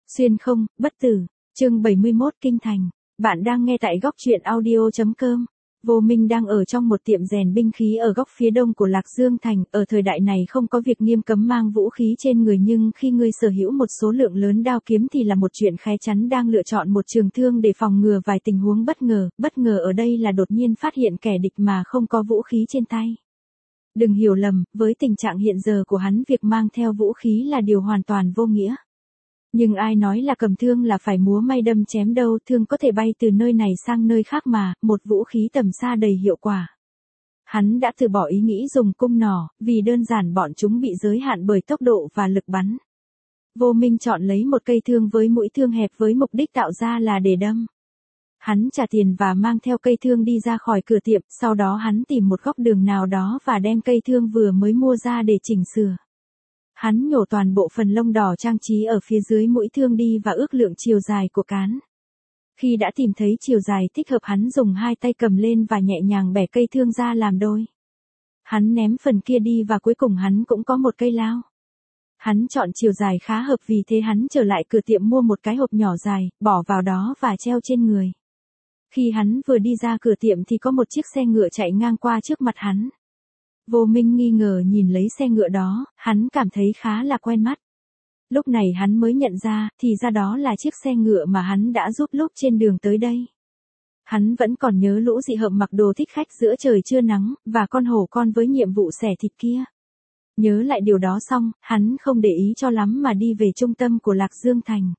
Xuyên không, bất tử. Chương 71 Kinh Thành. Bạn đang nghe tại góc truyện audio.com. Vô Minh đang ở trong một tiệm rèn binh khí ở góc phía đông của Lạc Dương Thành. Ở thời đại này không có việc nghiêm cấm mang vũ khí trên người, nhưng khi ngươi sở hữu một số lượng lớn đao kiếm thì là một chuyện khe chắn. Đang lựa chọn một trường thương để phòng ngừa vài tình huống bất ngờ. Bất ngờ ở đây là đột nhiên phát hiện kẻ địch mà không có vũ khí trên tay. Đừng hiểu lầm, với tình trạng hiện giờ của hắn, việc mang theo vũ khí là điều hoàn toàn vô nghĩa. Nhưng ai nói là cầm thương là phải múa may đâm chém đâu, thương có thể bay từ nơi này sang nơi khác mà, một vũ khí tầm xa đầy hiệu quả. Hắn đã từ bỏ ý nghĩ dùng cung nỏ, vì đơn giản bọn chúng bị giới hạn bởi tốc độ và lực bắn. Vô Minh chọn lấy một cây thương với mũi thương hẹp với mục đích tạo ra là để đâm. Hắn trả tiền và mang theo cây thương đi ra khỏi cửa tiệm, sau đó hắn tìm một góc đường nào đó và đem cây thương vừa mới mua ra để chỉnh sửa. Hắn nhổ toàn bộ phần lông đỏ trang trí ở phía dưới mũi thương đi và ước lượng chiều dài của cán. Khi đã tìm thấy chiều dài thích hợp, hắn dùng hai tay cầm lên và nhẹ nhàng bẻ cây thương ra làm đôi. Hắn ném phần kia đi và cuối cùng hắn cũng có một cây lao. Hắn chọn chiều dài khá hợp, vì thế hắn trở lại cửa tiệm mua một cái hộp nhỏ dài, bỏ vào đó và treo trên người. Khi hắn vừa đi ra cửa tiệm thì có một chiếc xe ngựa chạy ngang qua trước mặt hắn. Vô Minh nghi ngờ nhìn lấy xe ngựa đó, hắn cảm thấy khá là quen mắt. Lúc này hắn mới nhận ra, thì ra đó là chiếc xe ngựa mà hắn đã giúp lúc trên đường tới đây. Hắn vẫn còn nhớ Lũ Dị Hợm mặc đồ thích khách giữa trời trưa nắng, và con hổ con với nhiệm vụ xẻ thịt kia. Nhớ lại điều đó xong, hắn không để ý cho lắm mà đi về trung tâm của Lạc Dương Thành.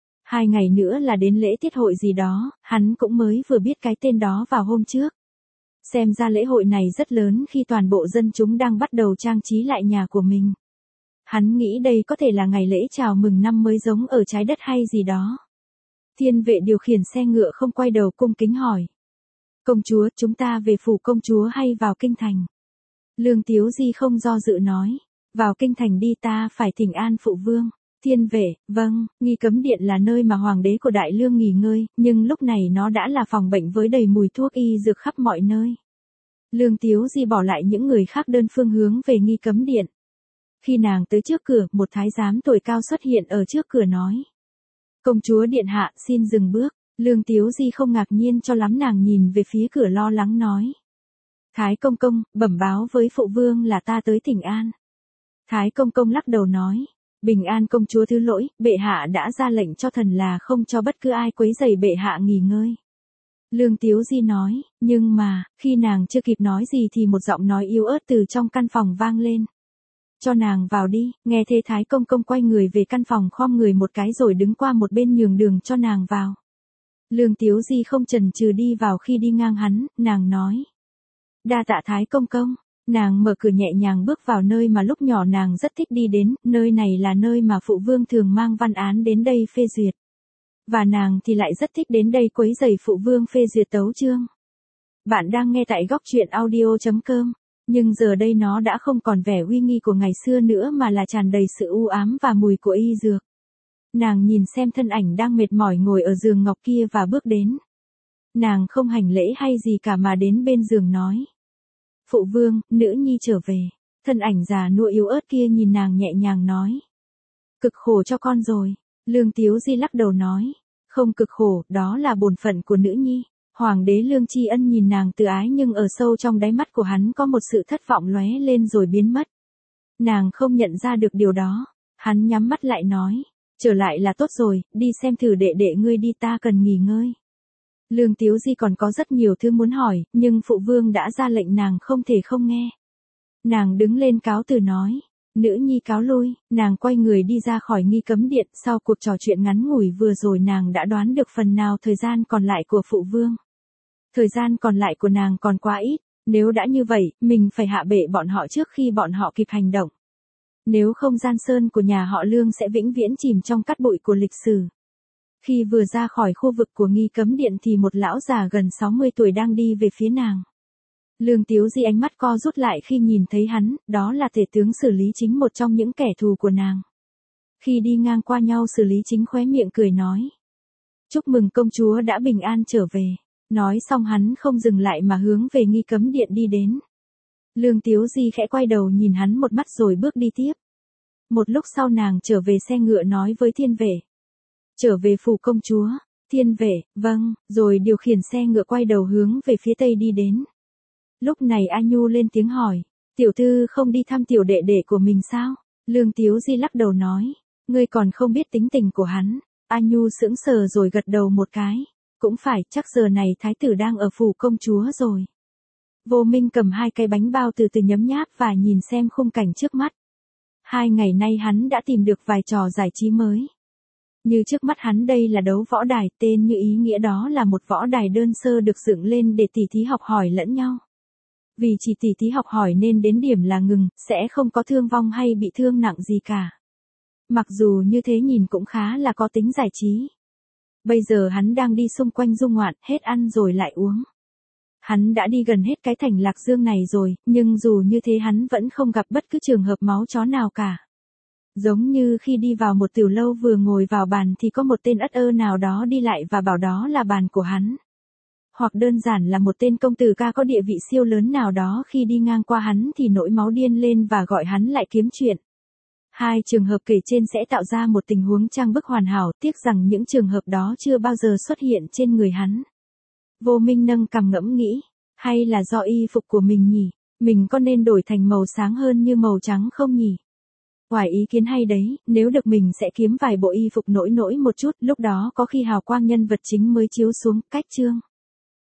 2 ngày nữa là đến lễ tiết hội gì đó, hắn cũng mới vừa biết cái tên đó vào hôm trước. Xem ra lễ hội này rất lớn khi toàn bộ dân chúng đang bắt đầu trang trí lại nhà của mình. Hắn nghĩ đây có thể là ngày lễ chào mừng năm mới giống ở trái đất hay gì đó. Thiên vệ điều khiển xe ngựa không quay đầu cung kính hỏi. Công chúa, chúng ta về phủ công chúa hay vào kinh thành? Lương Tiếu Di không do dự nói. Vào kinh thành đi, ta phải thỉnh an phụ vương. Thiên vệ, vâng, nghi cấm điện là nơi mà hoàng đế của Đại Lương nghỉ ngơi, nhưng lúc này nó đã là phòng bệnh với đầy mùi thuốc y dược khắp mọi nơi. Lương Tiếu Di bỏ lại những người khác đơn phương hướng về nghi cấm điện. Khi nàng tới trước cửa, một thái giám tuổi cao xuất hiện ở trước cửa nói. Công chúa điện hạ, xin dừng bước. Lương Tiếu Di không ngạc nhiên cho lắm, nàng nhìn về phía cửa lo lắng nói. Thái công công, bẩm báo với phụ vương là ta tới thỉnh an. Thái công công lắc đầu nói. Bình an công chúa, thứ lỗi, bệ hạ đã ra lệnh cho thần là không cho bất cứ ai quấy rầy bệ hạ nghỉ ngơi. Lương Tiếu Di nói, nhưng mà, khi nàng chưa kịp nói gì thì một giọng nói yếu ớt từ trong căn phòng vang lên. Cho nàng vào đi. Nghe thế Thái công công quay người về căn phòng, khom người một cái rồi đứng qua một bên nhường đường cho nàng vào. Lương Tiếu Di không chần chừ đi vào, khi đi ngang hắn, nàng nói. Đa tạ Thái công công. Nàng mở cửa nhẹ nhàng bước vào nơi mà lúc nhỏ nàng rất thích đi đến, nơi này là nơi mà phụ vương thường mang văn án đến đây phê duyệt. Và nàng thì lại rất thích đến đây quấy rầy phụ vương phê duyệt tấu chương. Bạn đang nghe tại góc truyện audio.com, nhưng giờ đây nó đã không còn vẻ uy nghi của ngày xưa nữa mà là tràn đầy sự u ám và mùi của y dược. Nàng nhìn xem thân ảnh đang mệt mỏi ngồi ở giường ngọc kia và bước đến. Nàng không hành lễ hay gì cả mà đến bên giường nói. Phụ vương, nữ nhi trở về. Thân ảnh già nua yếu ớt kia nhìn nàng nhẹ nhàng nói. Cực khổ cho con rồi. Lương Tiếu Di lắc đầu nói. Không cực khổ, đó là bổn phận của nữ nhi. Hoàng đế Lương Tri Ân nhìn nàng từ ái, nhưng ở sâu trong đáy mắt của hắn có một sự thất vọng lóe lên rồi biến mất. Nàng không nhận ra được điều đó. Hắn nhắm mắt lại nói. Trở lại là tốt rồi, đi xem thử đệ đệ ngươi đi, ta cần nghỉ ngơi. Lương Tiếu Di còn có rất nhiều thứ muốn hỏi, nhưng phụ vương đã ra lệnh, nàng không thể không nghe. Nàng đứng lên cáo từ nói. Nữ nhi cáo lui. Nàng quay người đi ra khỏi nghi cấm điện. Sau cuộc trò chuyện ngắn ngủi vừa rồi, nàng đã đoán được phần nào thời gian còn lại của phụ vương. Thời gian còn lại của nàng còn quá ít. Nếu đã như vậy, mình phải hạ bệ bọn họ trước khi bọn họ kịp hành động. Nếu không, Giang Sơn của nhà họ Lương sẽ vĩnh viễn chìm trong cát bụi của lịch sử. Khi vừa ra khỏi khu vực của nghi cấm điện thì một lão già gần 60 tuổi đang đi về phía nàng. Lương Tiếu Di ánh mắt co rút lại khi nhìn thấy hắn, đó là tể tướng Xử Lý Chính, một trong những kẻ thù của nàng. Khi đi ngang qua nhau, Xử Lý Chính khóe miệng cười nói. Chúc mừng công chúa đã bình an trở về. Nói xong hắn không dừng lại mà hướng về nghi cấm điện đi đến. Lương Tiếu Di khẽ quay đầu nhìn hắn một mắt rồi bước đi tiếp. Một lúc sau nàng trở về xe ngựa nói với thiên vệ. Trở về phủ công chúa, Thiên Vệ, vâng, rồi điều khiển xe ngựa quay đầu hướng về phía tây đi đến. Lúc này A Nhu lên tiếng hỏi, tiểu thư không đi thăm tiểu đệ đệ của mình sao? Lương Tiếu Di lắc đầu nói, ngươi còn không biết tính tình của hắn. A Nhu sững sờ rồi gật đầu một cái, cũng phải, chắc giờ này thái tử đang ở phủ công chúa rồi. Vô Minh cầm 2 cái bánh bao từ từ nhấm nháp và nhìn xem khung cảnh trước mắt. 2 ngày nay hắn đã tìm được vài trò giải trí mới. Như trước mắt hắn đây là đấu võ đài, tên như ý nghĩa đó là một võ đài đơn sơ được dựng lên để tỉ thí học hỏi lẫn nhau. Vì chỉ tỉ thí học hỏi nên đến điểm là ngừng, sẽ không có thương vong hay bị thương nặng gì cả. Mặc dù như thế nhìn cũng khá là có tính giải trí. Bây giờ hắn đang đi xung quanh du ngoạn, hết ăn rồi lại uống. Hắn đã đi gần hết cái thành Lạc Dương này rồi, nhưng dù như thế hắn vẫn không gặp bất cứ trường hợp máu chó nào cả. Giống như khi đi vào một tiểu lâu vừa ngồi vào bàn thì có một tên ất ơ nào đó đi lại và bảo đó là bàn của hắn. Hoặc đơn giản là một tên công tử ca có địa vị siêu lớn nào đó khi đi ngang qua hắn thì nổi máu điên lên và gọi hắn lại kiếm chuyện. 2 trường hợp kể trên sẽ tạo ra một tình huống trang bức hoàn hảo, tiếc rằng những trường hợp đó chưa bao giờ xuất hiện trên người hắn. Vô Minh nâng cằm ngẫm nghĩ, hay là do y phục của mình nhỉ, mình có nên đổi thành màu sáng hơn như màu trắng không nhỉ? Ngoài ý kiến hay đấy, nếu được mình sẽ kiếm vài bộ y phục nổi một chút, lúc đó có khi hào quang nhân vật chính mới chiếu xuống, cách chương.